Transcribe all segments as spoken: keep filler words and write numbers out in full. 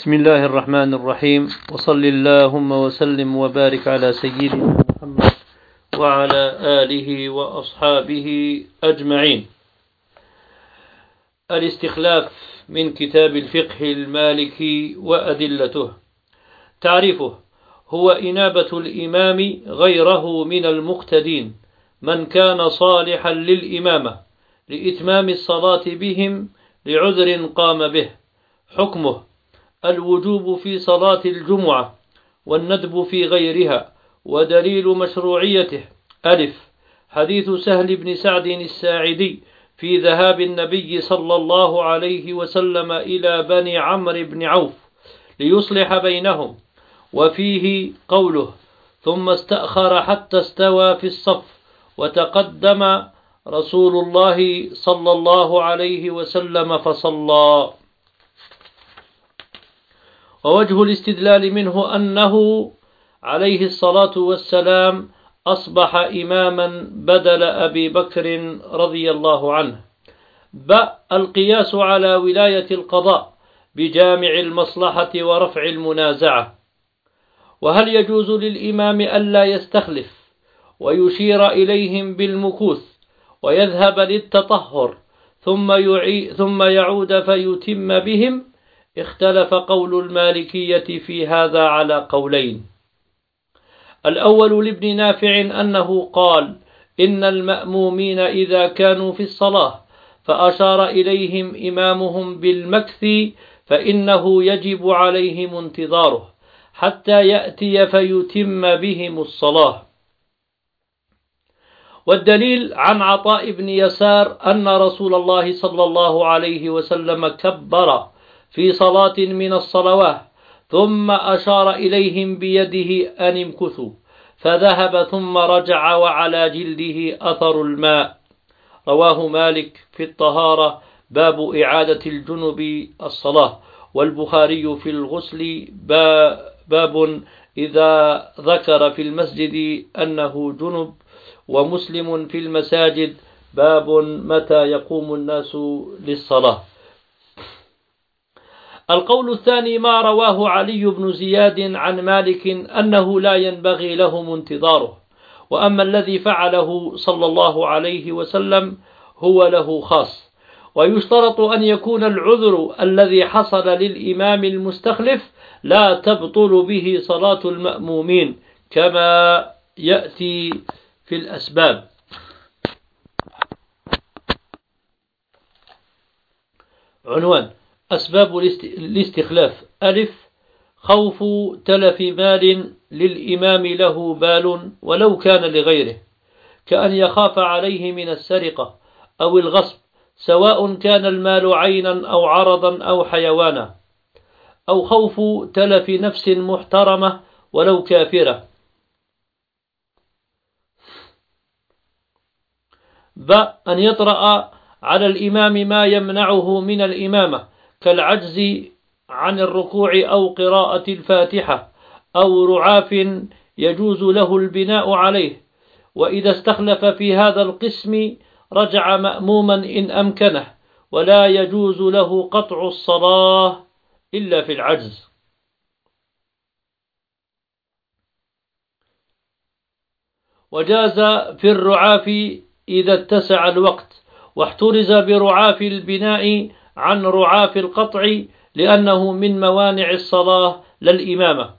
بسم الله الرحمن الرحيم، وصل اللهم وسلم وبارك على سيدنا محمد وعلى آله وأصحابه أجمعين. الاستخلاف من كتاب الفقه المالكي وأدلته. تعريفه: هو إنابة الإمام غيره من المقتدين من كان صالحا للإمامة لإتمام الصلاة بهم لعذر قام به. حكمه: الوجوب في صلاة الجمعة والندب في غيرها. ودليل مشروعيته: ألف، حديث سهل بن سعد الساعدي في ذهاب النبي صلى الله عليه وسلم إلى بني عمرو بن عوف ليصلح بينهم، وفيه قوله: ثم استأخر حتى استوى في الصف وتقدم رسول الله صلى الله عليه وسلم فصلى. ووجه الاستدلال منه أنه عليه الصلاة والسلام أصبح إماما بدل أبي بكر رضي الله عنه. ب القياس على ولاية القضاء بجامع المصلحة ورفع المنازعة. وهل يجوز للإمام ألا يستخلف ويشير إليهم بالمكوث ويذهب للتطهر ثم, يعي ثم يعود فيتم بهم؟ اختلف قول المالكية في هذا على قولين. الأول لابن نافع أنه قال: إن المأمومين إذا كانوا في الصلاة فأشار إليهم إمامهم بالمكث فإنه يجب عليهم انتظاره حتى يأتي فيتم بهم الصلاة. والدليل عن عطاء بن يسار أن رسول الله صلى الله عليه وسلم كبر في صلاة من الصلوات ثم أشار إليهم بيده أن امكثوا، فذهب ثم رجع وعلى جلده أثر الماء. رواه مالك في الطهارة باب إعادة الجنب الصلاة، والبخاري في الغسل باب إذا ذكر في المسجد أنه جنب، ومسلم في المساجد باب متى يقوم الناس للصلاة. القول الثاني ما رواه علي بن زياد عن مالك أنه لا ينبغي لهم انتظاره، وأما الذي فعله صلى الله عليه وسلم هو له خاص. ويشترط أن يكون العذر الذي حصل للإمام المستخلف لا تبطل به صلاة المأمومين كما يأتي في الأسباب. عنوان: أسباب الاستخلاف. ألف، خوف تلف مال للإمام له بال ولو كان لغيره، كأن يخاف عليه من السرقة أو الغصب، سواء كان المال عينا أو عرضا أو حيوانا. أو خوف تلف نفس محترمة ولو كافرة. ب أن يطرأ على الإمام ما يمنعه من الإمامة كالعجز عن الركوع أو قراءة الفاتحة أو رعاف يجوز له البناء عليه. وإذا استخلف في هذا القسم رجع مأموما إن أمكنه، ولا يجوز له قطع الصلاة إلا في العجز. وجاز في الرعاف إذا اتسع الوقت، واحترز برعاف البناء عن رعاف القطع لأنه من موانع الصلاة للإمامة.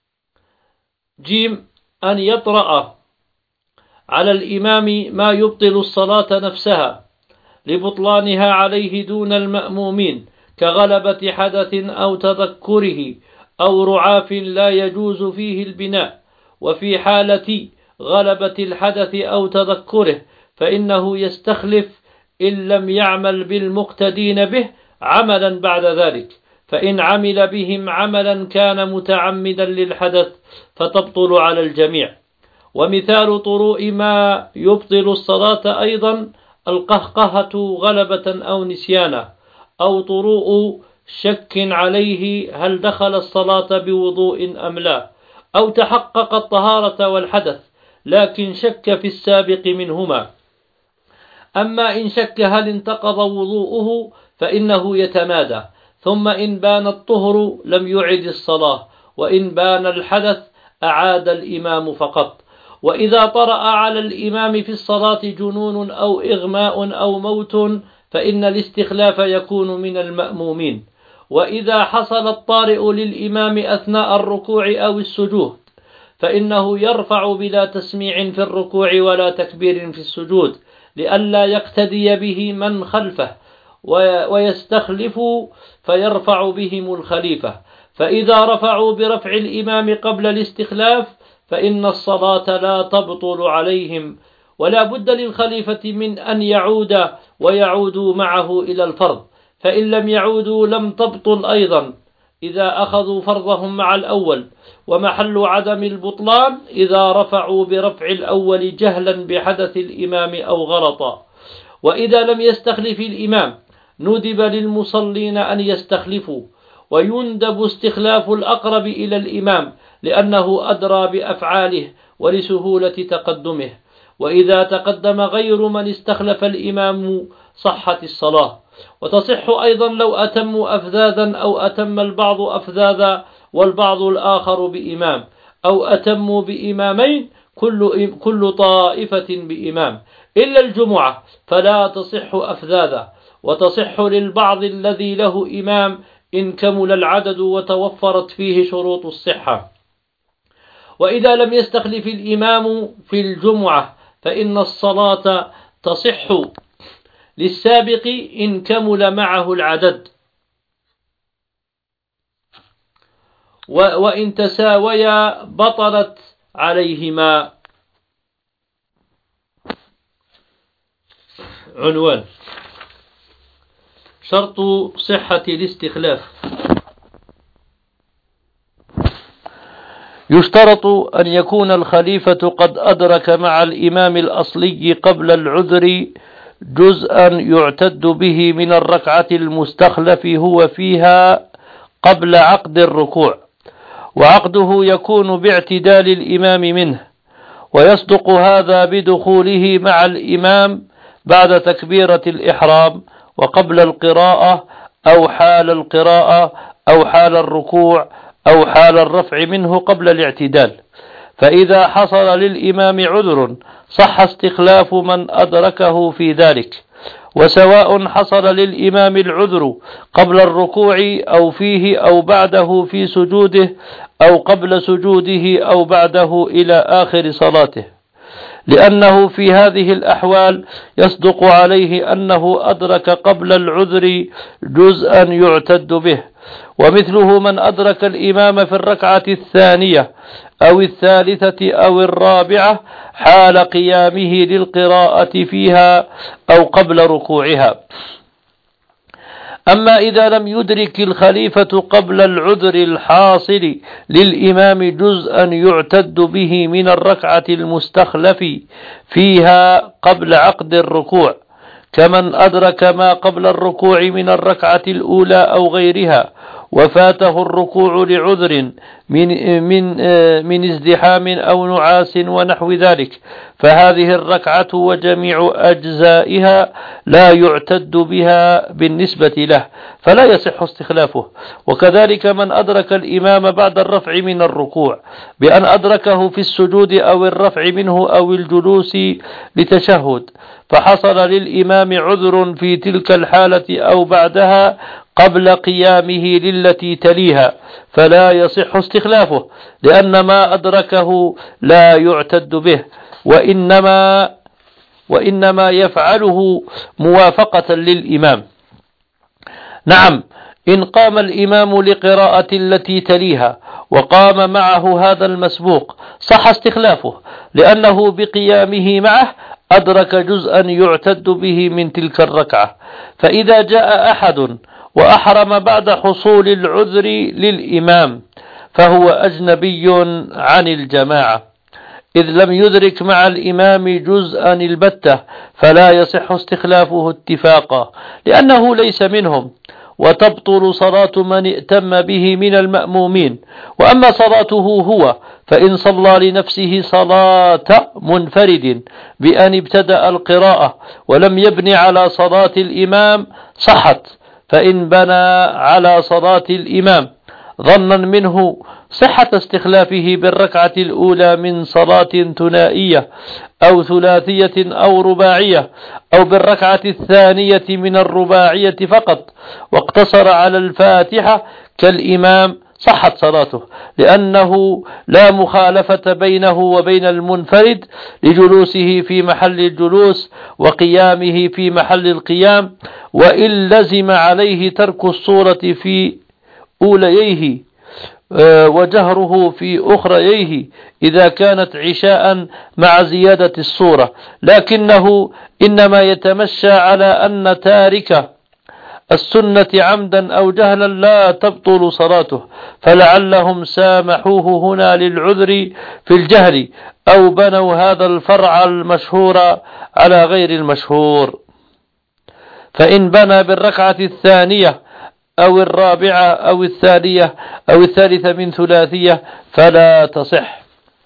جيم، أن يطرأ على الإمام ما يبطل الصلاة نفسها لبطلانها عليه دون المأمومين كغلبة حدث أو تذكره أو رعاف لا يجوز فيه البناء. وفي حالة غلبة الحدث أو تذكره فإنه يستخلف إن لم يعمل بالمقتدين به عملا بعد ذلك، فإن عمل بهم عملا كان متعمدا للحدث فتبطل على الجميع. ومثال طروء ما يبطل الصلاة أيضا القهقهة غلبة أو نسيانا، أو طروء شك عليه هل دخل الصلاة بوضوء أم لا، أو تحقق الطهارة والحدث لكن شك في السابق منهما. أما إن شك هل انتقض وضوءه فإنه يتمادى، ثم إن بان الطهر لم يعد الصلاة، وإن بان الحدث أعاد الإمام فقط. وإذا طرأ على الإمام في الصلاة جنون أو إغماء أو موت فإن الاستخلاف يكون من المأمومين. وإذا حصل الطارئ للإمام أثناء الركوع أو السجود فإنه يرفع بلا تسميع في الركوع ولا تكبير في السجود، لئلا يقتدي به من خلفه ويستخلف فيرفع بهم الخليفة. فإذا رفعوا برفع الإمام قبل الاستخلاف فإن الصلاة لا تبطل عليهم، ولا بد للخليفة من أن يعود ويعودوا معه إلى الفرض، فإن لم يعودوا لم تبطل أيضا إذا أخذوا فرضهم مع الأول. ومحل عدم البطلان إذا رفعوا برفع الأول جهلا بحدث الإمام أو غلطا. وإذا لم يستخلف الإمام ندب للمصلين أن يستخلفوا، ويندب استخلاف الأقرب إلى الإمام لأنه أدرى بأفعاله ولسهولة تقدمه. وإذا تقدم غير من استخلف الإمام صحت الصلاة. وتصح أيضا لو أتموا أفذاذا أو أتم البعض أفذاذا والبعض الآخر بإمام، أو أتموا بإمامين كل, كل طائفة بإمام، إلا الجمعة فلا تصح أفذاذا، وتصح للبعض الذي له إمام إن كمل العدد وتوفرت فيه شروط الصحة. وإذا لم يستخلف الإمام في الجمعة فإن الصلاة تصح للسابق إن كمل معه العدد، وإن تساويا بطلت عليهما. عنوان: شرط صحة الاستخلاف. يشترط أن يكون الخليفة قد أدرك مع الإمام الأصلي قبل العذر جزءا يعتد به من الركعة المستخلف هو فيها قبل عقد الركوع، وعقده يكون باعتدال الإمام منه، ويصدق هذا بدخوله مع الإمام بعد تكبيرة الإحرام وقبل القراءة أو حال القراءة أو حال الركوع أو حال الرفع منه قبل الاعتدال. فإذا حصل للإمام عذر صح استخلاف من أدركه في ذلك، وسواء حصل للإمام العذر قبل الركوع أو فيه أو بعده في سجوده أو قبل سجوده أو بعده إلى آخر صلاته، لأنه في هذه الأحوال يصدق عليه أنه أدرك قبل العذر جزءا يعتد به. ومثله من أدرك الإمام في الركعة الثانية أو الثالثة أو الرابعة حال قيامه للقراءة فيها أو قبل ركوعها. أما إذا لم يدرك الخليفة قبل العذر الحاصل للإمام جزءا يعتد به من الركعة المستخلف فيها قبل عقد الركوع، كمن أدرك ما قبل الركوع من الركعة الأولى أو غيرها وفاته الركوع لعذر من, من, من ازدحام أو نعاس ونحو ذلك، فهذه الركعة وجميع أجزائها لا يعتد بها بالنسبة له، فلا يصح استخلافه. وكذلك من أدرك الإمام بعد الرفع من الركوع بأن أدركه في السجود أو الرفع منه أو الجلوس لتشهد، فحصل للإمام عذر في تلك الحالة أو بعدها قبل قيامه للتي تليها، فلا يصح استخلافه، لأن ما أدركه لا يعتد به، وإنما وإنما يفعله موافقة للإمام. نعم، إن قام الإمام لقراءة التي تليها وقام معه هذا المسبوق صح استخلافه، لأنه بقيامه معه أدرك جزءا يعتد به من تلك الركعة. فإذا جاء أحد وأحرم بعد حصول العذر للإمام فهو أجنبي عن الجماعة، إذ لم يدرك مع الإمام جزءا البتة، فلا يصح استخلافه اتفاقا، لأنه ليس منهم، وتبطل صلاة من ائتم به من المأمومين. وأما صلاته هو فإن صلى لنفسه صلاة منفرد بأن ابتدأ القراءة ولم يبني على صلاة الإمام صحت، فإن بنى على صلاة الإمام ظنا منه صحة استخلافه بالركعة الأولى من صلاة ثنائية أو ثلاثية أو رباعية، أو بالركعة الثانية من الرباعية فقط، واقتصر على الفاتحة كالإمام، صحت صلاته، لأنه لا مخالفة بينه وبين المنفرد لجلوسه في محل الجلوس وقيامه في محل القيام، وإن لزم عليه ترك الصورة في أولييه وجهره في أخرييه إذا كانت عشاء مع زيادة الصورة، لكنه إنما يتمشى على أن تارك السنة عمدا أو جهلا لا تبطل صلاته، فلعلهم سامحوه هنا للعذر في الجهل، أو بنوا هذا الفرع المشهور على غير المشهور. فإن بنى بالركعة الثانية أو الرابعة أو الثانية أو الثالثة من ثلاثية فلا تصح.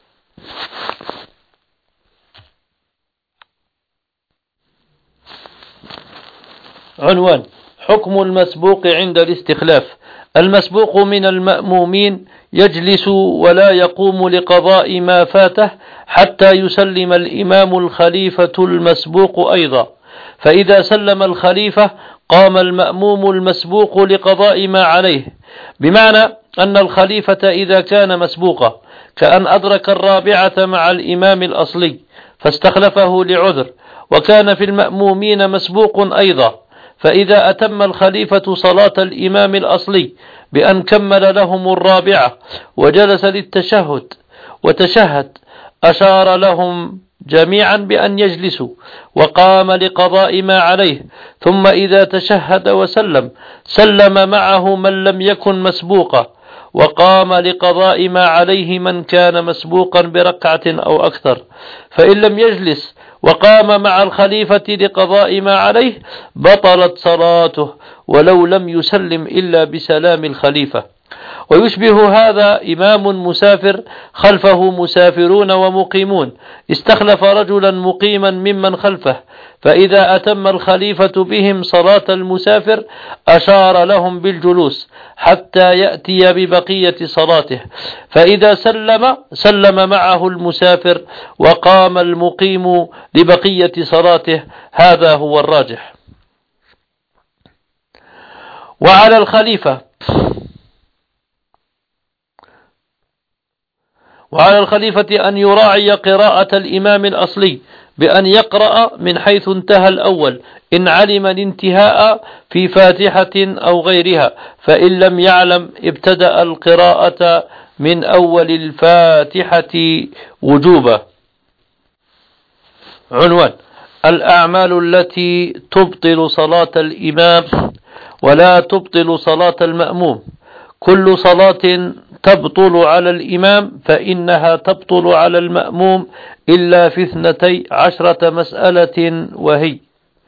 عنوان: حكم المسبوق عند الاستخلاف. المسبوق من المأمومين يجلس ولا يقوم لقضاء ما فاته حتى يسلم الإمام الخليفة المسبوق أيضا، فإذا سلم الخليفة قام المأموم المسبوق لقضاء ما عليه، بمعنى أن الخليفة إذا كان مسبوقا كأن أدرك الرابعة مع الإمام الأصلي فاستخلفه لعذر، وكان في المأمومين مسبوق أيضا، فإذا أتم الخليفة صلاة الإمام الأصلي بأن كمل لهم الرابعة وجلس للتشهد وتشهد أشار لهم جميعا بأن يجلسوا وقام لقضاء ما عليه، ثم إذا تشهد وسلم سلم معه من لم يكن مسبوقا وقام لقضاء ما عليه من كان مسبوقا بركعة أو أكثر، فإن لم يجلس وقام مع الخليفة لقضاء ما عليه بطلت صلاته ولو لم يسلم إلا بسلام الخليفة. ويشبه هذا إمام مسافر خلفه مسافرون ومقيمون، استخلف رجلا مقيما ممن خلفه، فإذا أتم الخليفة بهم صلاة المسافر أشار لهم بالجلوس حتى يأتي ببقية صلاته، فإذا سلم سلم معه المسافر وقام المقيم لبقية صلاته، هذا هو الراجح. وعلى الخليفة وعلى الخليفة أن يراعي قراءة الإمام الأصلي بأن يقرأ من حيث انتهى الأول إن علم الانتهاء في فاتحة أو غيرها، فإن لم يعلم ابتدأ القراءة من أول الفاتحة وجوبا. عنوان: الأعمال التي تبطل صلاة الإمام ولا تبطل صلاة المأموم. كل صلاة تبطل على الإمام فإنها تبطل على المأموم إلا في اثنتي عشرة مسألة، وهي: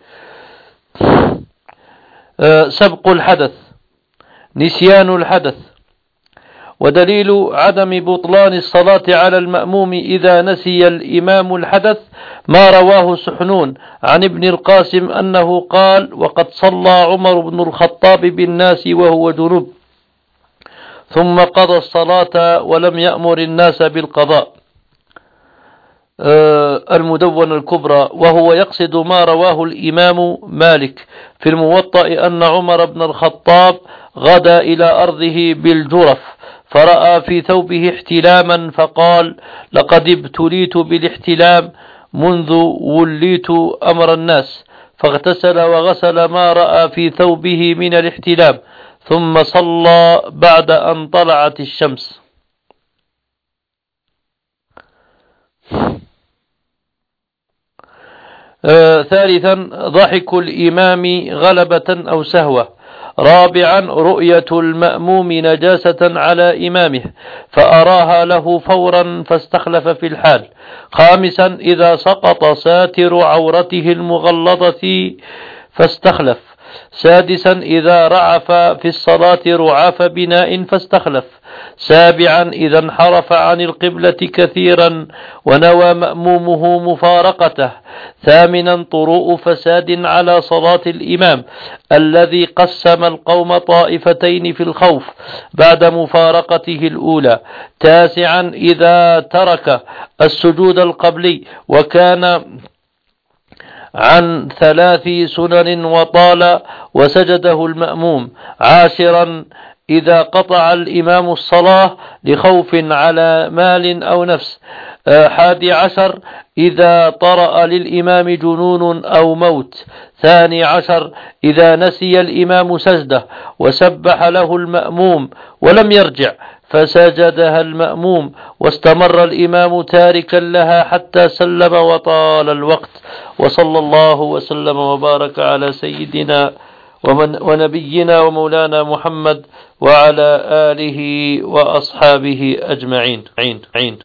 سبق الحدث، نسيان الحدث. ودليل عدم بطلان الصلاة على المأموم إذا نسي الإمام الحدث ما رواه سحنون عن ابن القاسم أنه قال: وقد صلى عمر بن الخطاب بالناس وهو جنوب ثم قضى الصلاة ولم يأمر الناس بالقضاء. المدونة الكبرى. وهو يقصد ما رواه الإمام مالك في الموطأ أن عمر بن الخطاب غدا إلى أرضه بالجرف فرأى في ثوبه احتلاما فقال: لقد ابتليت بالاحتلام منذ وليت أمر الناس، فاغتسل وغسل ما رأى في ثوبه من الاحتلام ثم صلى بعد أن طلعت الشمس. آه ثالثا: ضحك الإمام غلبة أو سهوة. رابعا: رؤية المأموم نجاسة على إمامه فأراها له فورا فاستخلف في الحال. خامسا: إذا سقط ساتر عورته المغلظة فاستخلف سادسا إذا رعف في الصلاة رعاف بناء فاستخلف. سابعا إذا انحرف عن القبلة كثيرا ونوى مأمومه مفارقته. ثامنا طروء فساد على صلاة الإمام الذي قسم القوم طائفتين في الخوف بعد مفارقته الأولى. تاسعا إذا ترك السجود القبلي وكان عن ثلاث سنن وطال وسجده المأموم. عاشرا إذا قطع الإمام الصلاة لخوف على مال أو نفس. حادي عشر إذا طرأ للإمام جنون أو موت. ثاني عشر إذا نسي الإمام سجده وسبح له المأموم ولم يرجع فسجدها المأموم واستمر الإمام تاركا لها حتى سلم وطال الوقت. وصلى الله وسلم وبارك على سيدنا ومن ونبينا ومولانا محمد وعلى آله وأصحابه أجمعين.